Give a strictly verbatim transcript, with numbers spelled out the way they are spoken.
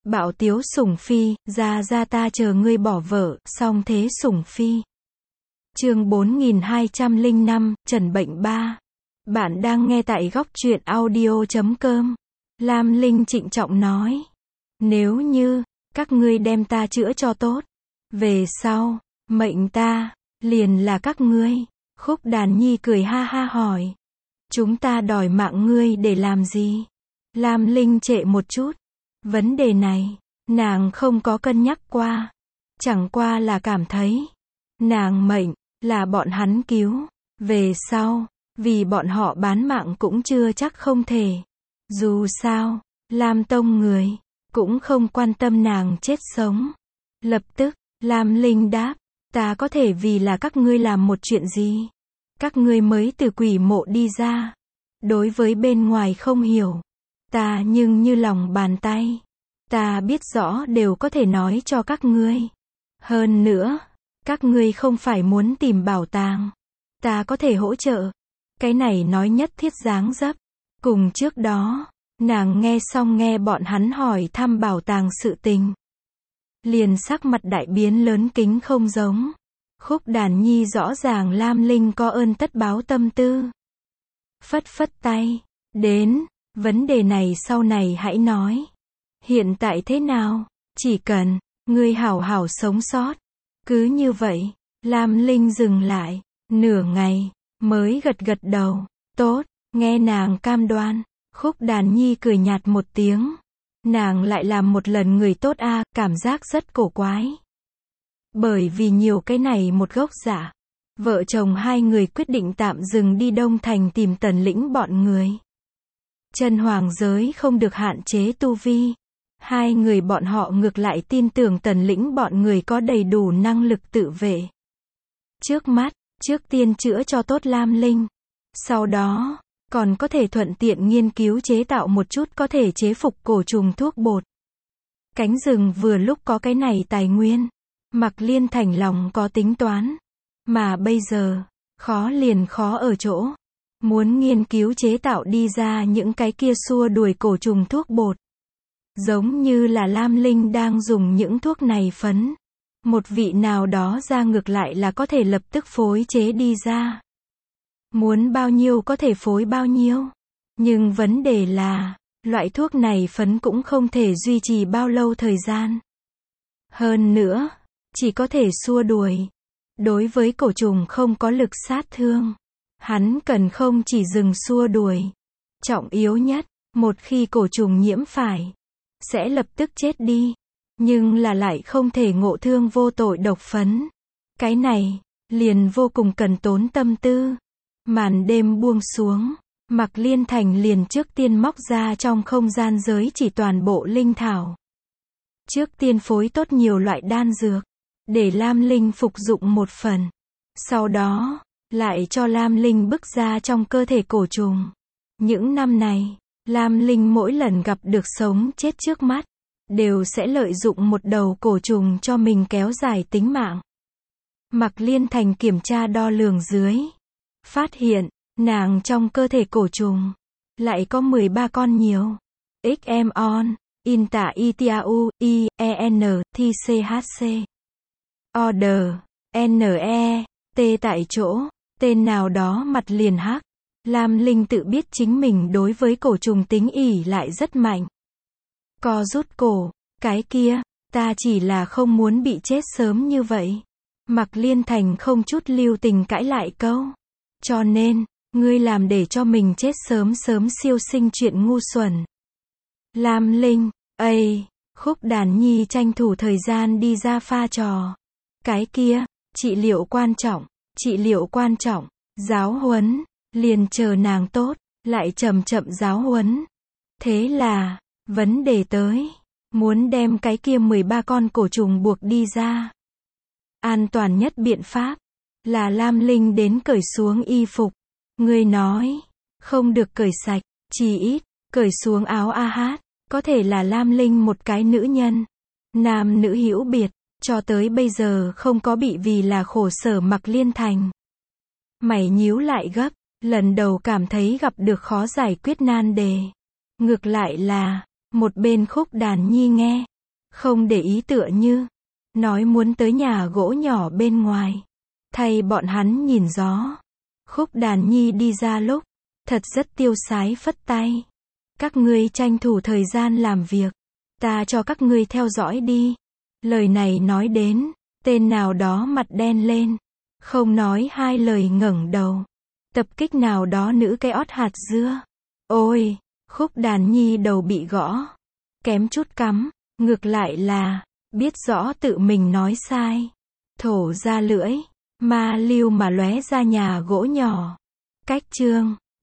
Bạo tiếu sủng phi, ra ra ta chờ ngươi bỏ vợ, song thế sủng phi. Chương bốn nghìn hai trăm lẻ năm, Trần Bệnh ba. Bạn đang nghe tại góc truyện audio chấm com. Lam Linh trịnh trọng nói. Nếu như, các ngươi đem ta chữa cho tốt, về sau, mệnh ta, liền là các ngươi. Khúc Đàn Nhi cười ha ha hỏi. Chúng ta đòi mạng ngươi để làm gì? Lam Linh trệ một chút. Vấn đề này, nàng không có cân nhắc qua. Chẳng qua là cảm thấy, nàng mệnh, là bọn hắn cứu. Về sau, vì bọn họ bán mạng cũng chưa chắc không thể. Dù sao, Lam Tông người, cũng không quan tâm nàng chết sống. Lập tức, Lam Linh đáp, ta có thể vì là các ngươi làm một chuyện gì? Các ngươi mới từ quỷ mộ đi ra. Đối với bên ngoài không hiểu. Ta nhưng như lòng bàn tay. Ta biết rõ đều có thể nói cho các ngươi. Hơn nữa, các ngươi không phải muốn tìm bảo tàng. Ta có thể hỗ trợ. Cái này nói nhất thiết dáng dấp. Cùng trước đó, nàng nghe xong nghe bọn hắn hỏi thăm bảo tàng sự tình. Liền sắc mặt đại biến lớn kính không giống. Khúc Đàn Nhi rõ ràng Lam Linh có ơn tất báo tâm tư. Phất phất tay. Đến, vấn đề này sau này hãy nói. Hiện tại thế nào? Chỉ cần, ngươi hảo hảo sống sót. Cứ như vậy, Lam Linh dừng lại, nửa ngày, mới gật gật đầu. Tốt, nghe nàng cam đoan. Khúc Đàn Nhi cười nhạt một tiếng. Nàng lại làm một lần người tốt a, à, cảm giác rất cổ quái. Bởi vì nhiều cái này một gốc giả. Vợ chồng hai người quyết định tạm dừng đi Đông Thành tìm Tần Lĩnh bọn người. Chân hoàng giới không được hạn chế tu vi. Hai người bọn họ ngược lại tin tưởng Tần Lĩnh bọn người có đầy đủ năng lực tự vệ. Trước mắt, trước tiên chữa cho tốt Lam Linh. Sau đó, còn có thể thuận tiện nghiên cứu chế tạo một chút có thể chế phục cổ trùng thuốc bột. Cánh rừng vừa lúc có cái này tài nguyên. Mạc Liên Thành lòng có tính toán. Mà bây giờ, khó liền khó ở chỗ. Muốn nghiên cứu chế tạo đi ra những cái kia xua đuổi cổ trùng thuốc bột. Giống như là Lam Linh đang dùng những thuốc này phấn. Một vị nào đó ra ngược lại là có thể lập tức phối chế đi ra. Muốn bao nhiêu có thể phối bao nhiêu. Nhưng vấn đề là, loại thuốc này phấn cũng không thể duy trì bao lâu thời gian. Hơn nữa, chỉ có thể xua đuổi. Đối với cổ trùng không có lực sát thương. Hắn cần không chỉ dừng xua đuổi. Trọng yếu nhất, một khi cổ trùng nhiễm phải, sẽ lập tức chết đi. Nhưng là lại không thể ngộ thương vô tội độc phấn. Cái này, liền vô cùng cần tốn tâm tư. Màn đêm buông xuống, Mạc Liên Thành liền trước tiên móc ra trong không gian giới chỉ toàn bộ linh thảo. Trước tiên phối tốt nhiều loại đan dược, để Lam Linh phục dụng một phần. Sau đó, lại cho Lam Linh bức ra trong cơ thể cổ trùng. Những năm này, Lam Linh mỗi lần gặp được sống chết trước mắt, đều sẽ lợi dụng một đầu cổ trùng cho mình kéo dài tính mạng. Mạc Liên Thành kiểm tra đo lường dưới. Phát hiện, nàng trong cơ thể cổ trùng, lại có mười ba con nhiều. ích em on, Inta Itiau, I, E N, T C H C. Order, N E, T tại chỗ, tên nào đó mặt liền hắc. Lam Linh tự biết chính mình đối với cổ trùng tính ỉ lại rất mạnh. Co rút cổ, cái kia, ta chỉ là không muốn bị chết sớm như vậy. Mạc Liên Thành không chút lưu tình cãi lại câu. Cho nên, ngươi làm để cho mình chết sớm sớm siêu sinh chuyện ngu xuẩn. Lam Linh, ây, Khúc Đàn Nhi tranh thủ thời gian đi ra pha trò. Cái kia, trị liệu quan trọng, trị liệu quan trọng, giáo huấn, liền chờ nàng tốt, lại chậm chậm giáo huấn. Thế là, vấn đề tới, muốn đem cái kia mười ba con cổ trùng buộc đi ra. An toàn nhất biện pháp, là Lam Linh đến cởi xuống y phục. Ngươi nói, không được cởi sạch, chỉ ít, cởi xuống áo a hát, có thể là Lam Linh một cái nữ nhân. Nam nữ hữu biệt, cho tới bây giờ không có bị vì là khổ sở Mạc Liên Thành. Mày nhíu lại gấp, lần đầu cảm thấy gặp được khó giải quyết nan đề. Ngược lại là, một bên Khúc Đàn Nhi nghe, Không để ý tựa như, nói muốn tới nhà gỗ nhỏ bên ngoài. Thay bọn hắn nhìn gió. Khúc Đàn Nhi đi ra lúc, thật rất tiêu sái phất tay. Các ngươi tranh thủ thời gian làm việc. Ta cho các ngươi theo dõi đi. Lời này nói đến, tên nào đó mặt đen lên. Không nói hai lời ngẩng đầu. Tập kích nào đó nữ cái ót hạt dưa. Ôi, Khúc Đàn Nhi đầu bị gõ. Kém chút cắm, ngược lại là, biết rõ tự mình nói sai. Thổ ra lưỡi, ma lưu mà lóe ra nhà gỗ nhỏ. Cách chương